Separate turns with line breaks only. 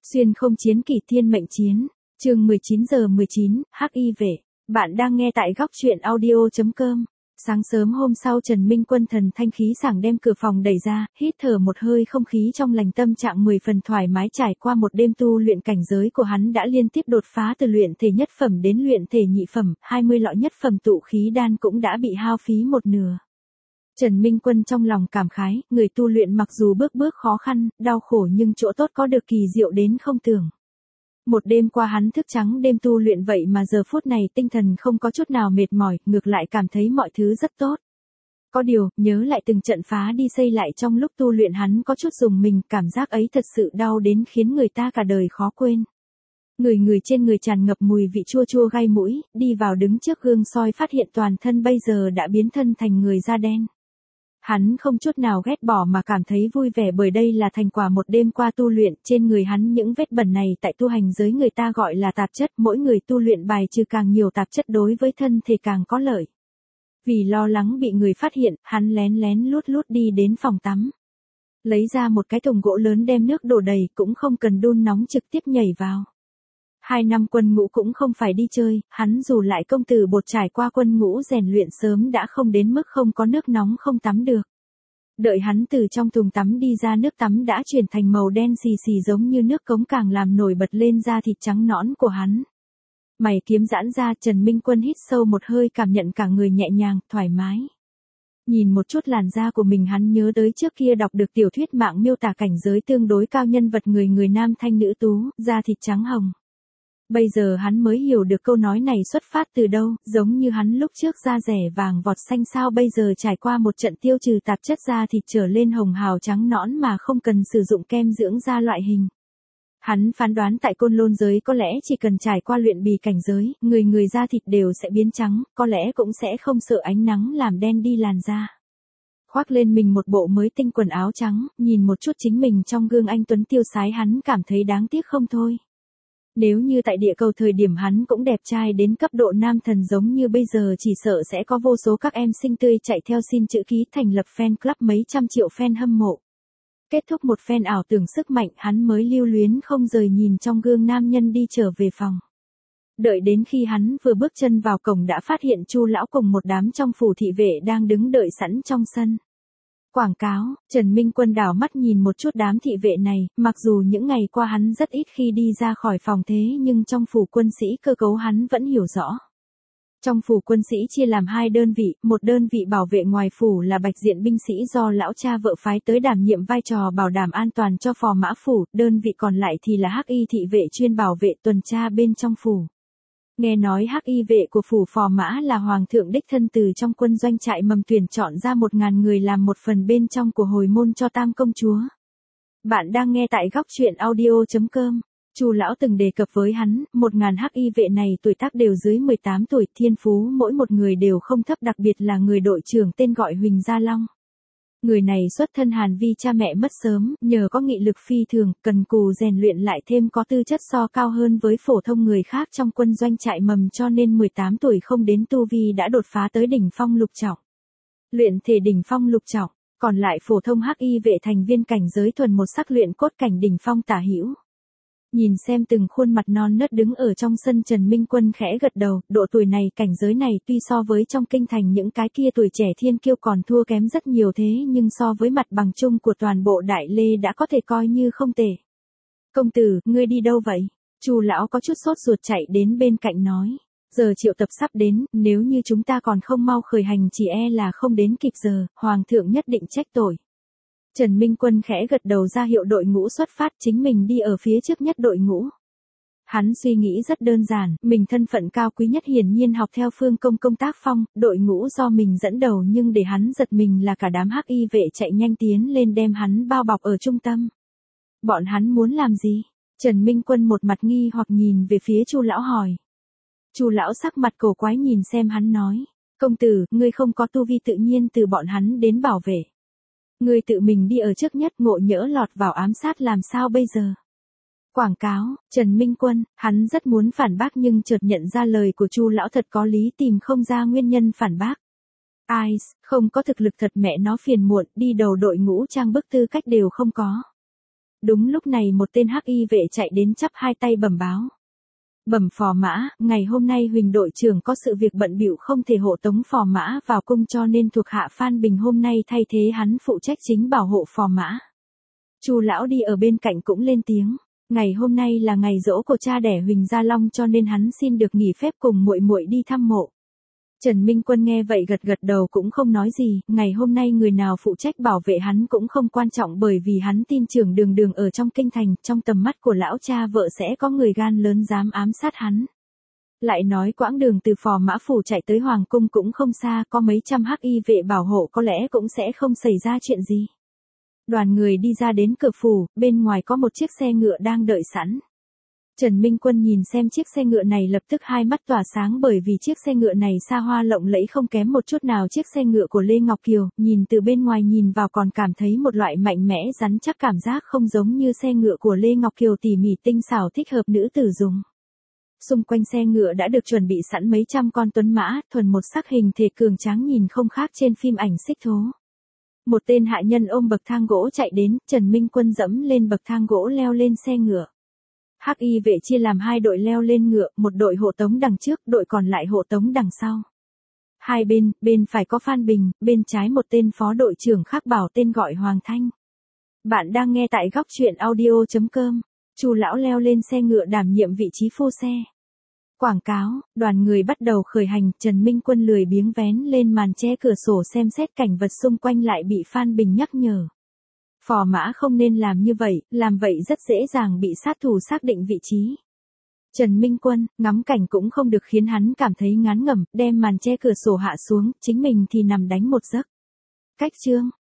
Xuyên không chiến kỳ thiên mệnh chiến. Chương 19:19, Hắc Y vệ. Bạn đang nghe tại góc truyện audio.com. Sáng sớm hôm sau Trần Minh Quân thần thanh khí sảng đem cửa phòng đẩy ra, hít thở một hơi không khí trong lành, tâm trạng 10 phần thoải mái. Trải qua một đêm tu luyện, cảnh giới của hắn đã liên tiếp đột phá từ luyện thể nhất phẩm đến luyện thể nhị phẩm, 20 lọ nhất phẩm tụ khí đan cũng đã bị hao phí một nửa. Trần Minh Quân trong lòng cảm khái, người tu luyện mặc dù bước bước khó khăn, đau khổ nhưng chỗ tốt có được kỳ diệu đến không tưởng. Một đêm qua hắn thức trắng đêm tu luyện, vậy mà giờ phút này tinh thần không có chút nào mệt mỏi, ngược lại cảm thấy mọi thứ rất tốt. Có điều, nhớ lại từng trận phá đi xây lại trong lúc tu luyện, hắn có chút rùng mình, cảm giác ấy thật sự đau đến khiến người ta cả đời khó quên. Người trên người tràn ngập mùi vị chua chua gai mũi, đi vào đứng trước gương soi phát hiện toàn thân bây giờ đã biến thân thành người da đen. Hắn không chút nào ghét bỏ mà cảm thấy vui vẻ, bởi đây là thành quả một đêm qua tu luyện. Trên người hắn những vết bẩn này tại tu hành giới người ta gọi là tạp chất, mỗi người tu luyện bài trừ càng nhiều tạp chất đối với thân thể càng có lợi. Vì lo lắng bị người phát hiện, hắn lén lén lút lút đi đến phòng tắm. Lấy ra một cái thùng gỗ lớn đem nước đổ đầy, cũng không cần đun nóng, trực tiếp nhảy vào. 2 năm quân ngũ cũng không phải đi chơi, hắn dù lại công tử bột trải qua quân ngũ rèn luyện sớm đã không đến mức không có nước nóng không tắm được. Đợi hắn từ trong thùng tắm đi ra, nước tắm đã chuyển thành màu đen xì xì giống như nước cống, càng làm nổi bật lên da thịt trắng nõn của hắn. Mày kiếm giãn ra, Trần Minh Quân hít sâu một hơi, cảm nhận cả người nhẹ nhàng, thoải mái. Nhìn một chút làn da của mình, hắn nhớ tới trước kia đọc được tiểu thuyết mạng miêu tả cảnh giới tương đối cao, nhân vật người nam thanh nữ tú, da thịt trắng hồng. Bây giờ hắn mới hiểu được câu nói này xuất phát từ đâu, giống như hắn lúc trước da rẻ vàng vọt xanh sao bây giờ trải qua một trận tiêu trừ tạp chất, da thịt trở lên hồng hào trắng nõn mà không cần sử dụng kem dưỡng da loại hình. Hắn phán đoán tại Côn Lôn giới có lẽ chỉ cần trải qua luyện bì cảnh giới, người da thịt đều sẽ biến trắng, có lẽ cũng sẽ không sợ ánh nắng làm đen đi làn da. Khoác lên mình một bộ mới tinh quần áo trắng, nhìn một chút chính mình trong gương anh tuấn tiêu sái, hắn cảm thấy đáng tiếc không thôi. Nếu như tại địa cầu thời điểm hắn cũng đẹp trai đến cấp độ nam thần giống như bây giờ, chỉ sợ sẽ có vô số các em xinh tươi chạy theo xin chữ ký, thành lập fan club, mấy trăm triệu fan hâm mộ. Kết thúc một phen ảo tưởng sức mạnh, hắn mới lưu luyến không rời nhìn trong gương nam nhân đi trở về phòng. Đợi đến khi hắn vừa bước chân vào cổng đã phát hiện Chu lão cùng một đám trong phủ thị vệ đang đứng đợi sẵn trong sân. Quảng cáo. Trần Minh Quân đảo mắt nhìn một chút đám thị vệ này, mặc dù những ngày qua hắn rất ít khi đi ra khỏi phòng, thế nhưng trong phủ quân sĩ cơ cấu hắn vẫn hiểu rõ. Trong phủ quân sĩ chia làm 2 đơn vị, một đơn vị bảo vệ ngoài phủ là bạch diện binh sĩ do lão cha vợ phái tới đảm nhiệm vai trò bảo đảm an toàn cho phò mã phủ, đơn vị còn lại thì là Hắc Y thị vệ chuyên bảo vệ tuần tra bên trong phủ. Nghe nói Hắc Y vệ của phủ phò mã là hoàng thượng đích thân từ trong quân doanh trại mầm tuyển chọn ra 1000 người làm một phần bên trong của hồi môn cho Tam công chúa. Bạn đang nghe tại góc truyện audio.com. Chu lão từng đề cập với hắn, 1000 Hắc Y vệ này tuổi tác đều dưới 18 tuổi, thiên phú mỗi một người đều không thấp, đặc biệt là người đội trưởng tên gọi Huỳnh Gia Long. Người này xuất thân Hàn Vi, cha mẹ mất sớm, nhờ có nghị lực phi thường, cần cù rèn luyện lại thêm có tư chất so cao hơn với phổ thông người khác trong quân doanh trại mầm, cho nên 18 tuổi không đến tu vi đã đột phá tới đỉnh phong lục trọng. Luyện thể đỉnh phong lục trọng, còn lại phổ thông Hắc Y vệ thành viên cảnh giới thuần một sắc luyện cốt cảnh đỉnh phong tả hữu. Nhìn xem từng khuôn mặt non nớt đứng ở trong sân, Trần Minh Quân khẽ gật đầu, độ tuổi này cảnh giới này tuy so với trong kinh thành những cái kia tuổi trẻ thiên kiêu còn thua kém rất nhiều, thế nhưng so với mặt bằng chung của toàn bộ Đại Lê đã có thể coi như không tệ. Công tử, ngươi đi đâu vậy? Chu lão có chút sốt ruột chạy đến bên cạnh nói. Giờ triệu tập sắp đến, nếu như chúng ta còn không mau khởi hành chỉ e là không đến kịp giờ, hoàng thượng nhất định trách tội. Trần Minh Quân khẽ gật đầu ra hiệu đội ngũ xuất phát, chính mình đi ở phía trước nhất đội ngũ. Hắn suy nghĩ rất đơn giản, mình thân phận cao quý nhất, hiển nhiên học theo Phương công tác phong, đội ngũ do mình dẫn đầu, nhưng để hắn giật mình là cả đám Hắc Y vệ chạy nhanh tiến lên đem hắn bao bọc ở trung tâm. Bọn hắn muốn làm gì? Trần Minh Quân một mặt nghi hoặc nhìn về phía Chu lão hỏi. Chu lão sắc mặt cổ quái nhìn xem hắn nói, công tử, ngươi không có tu vi tự nhiên từ bọn hắn đến bảo vệ. Ngươi tự mình đi ở trước nhất, ngộ nhỡ lọt vào ám sát làm sao bây giờ? Quảng cáo. Trần Minh Quân, hắn rất muốn phản bác nhưng chợt nhận ra lời của Chu lão thật có lý, tìm không ra nguyên nhân phản bác. Ai, không có thực lực thật mẹ nó phiền muộn, đi đầu đội ngũ trang bức tư cách đều không có. Đúng lúc này một tên hắc y vệ chạy đến chắp hai tay bẩm báo. Bẩm phò mã, ngày hôm nay Huỳnh đội trưởng có sự việc bận bịu không thể hộ tống phò mã vào cung cho nên thuộc hạ Phan Bình hôm nay thay thế hắn phụ trách chính bảo hộ phò mã. Chu lão đi ở bên cạnh cũng lên tiếng. Ngày hôm nay là ngày giỗ của cha đẻ Huỳnh Gia Long cho nên hắn xin được nghỉ phép cùng muội muội đi thăm mộ. Trần Minh Quân nghe vậy gật gật đầu cũng không nói gì, ngày hôm nay người nào phụ trách bảo vệ hắn cũng không quan trọng bởi vì hắn tin trưởng Đường Đường ở trong kinh thành, trong tầm mắt của lão cha vợ sẽ có người gan lớn dám ám sát hắn. Lại nói quãng đường từ phò mã phủ chạy tới hoàng cung cũng không xa, có mấy trăm hắc y vệ bảo hộ có lẽ cũng sẽ không xảy ra chuyện gì. Đoàn người đi ra đến cửa phủ, bên ngoài có một chiếc xe ngựa đang đợi sẵn. Trần Minh Quân nhìn xem chiếc xe ngựa này lập tức hai mắt tỏa sáng bởi vì chiếc xe ngựa này xa hoa lộng lẫy không kém một chút nào chiếc xe ngựa của Lê Ngọc Kiều, nhìn từ bên ngoài nhìn vào còn cảm thấy một loại mạnh mẽ rắn chắc cảm giác không giống như xe ngựa của Lê Ngọc Kiều tỉ mỉ tinh xảo thích hợp nữ tử dùng. Xung quanh xe ngựa đã được chuẩn bị sẵn mấy trăm con tuấn mã, thuần một sắc hình thể cường tráng nhìn không khác trên phim ảnh xích thố. Một tên hạ nhân ôm bậc thang gỗ chạy đến, Trần Minh Quân dẫm lên bậc thang gỗ leo lên xe ngựa. Hắc y vệ chia làm hai đội leo lên ngựa, một đội hộ tống đằng trước, đội còn lại hộ tống đằng sau. Hai bên phải có Phan Bình, bên trái một tên phó đội trưởng khác bảo tên gọi Hoàng Thanh. Bạn đang nghe tại góc truyện audio.com. Chu lão leo lên xe ngựa đảm nhiệm vị trí phu xe. Quảng cáo, đoàn người bắt đầu khởi hành, Trần Minh Quân lười biếng vén lên màn che cửa sổ xem xét cảnh vật xung quanh lại bị Phan Bình nhắc nhở. Phò mã không nên làm vậy rất dễ dàng bị sát thủ xác định vị trí. Trần Minh Quân, ngắm cảnh cũng không được khiến hắn cảm thấy ngán ngẩm, đem màn che cửa sổ hạ xuống, chính mình thì nằm đánh một giấc. Cách chương,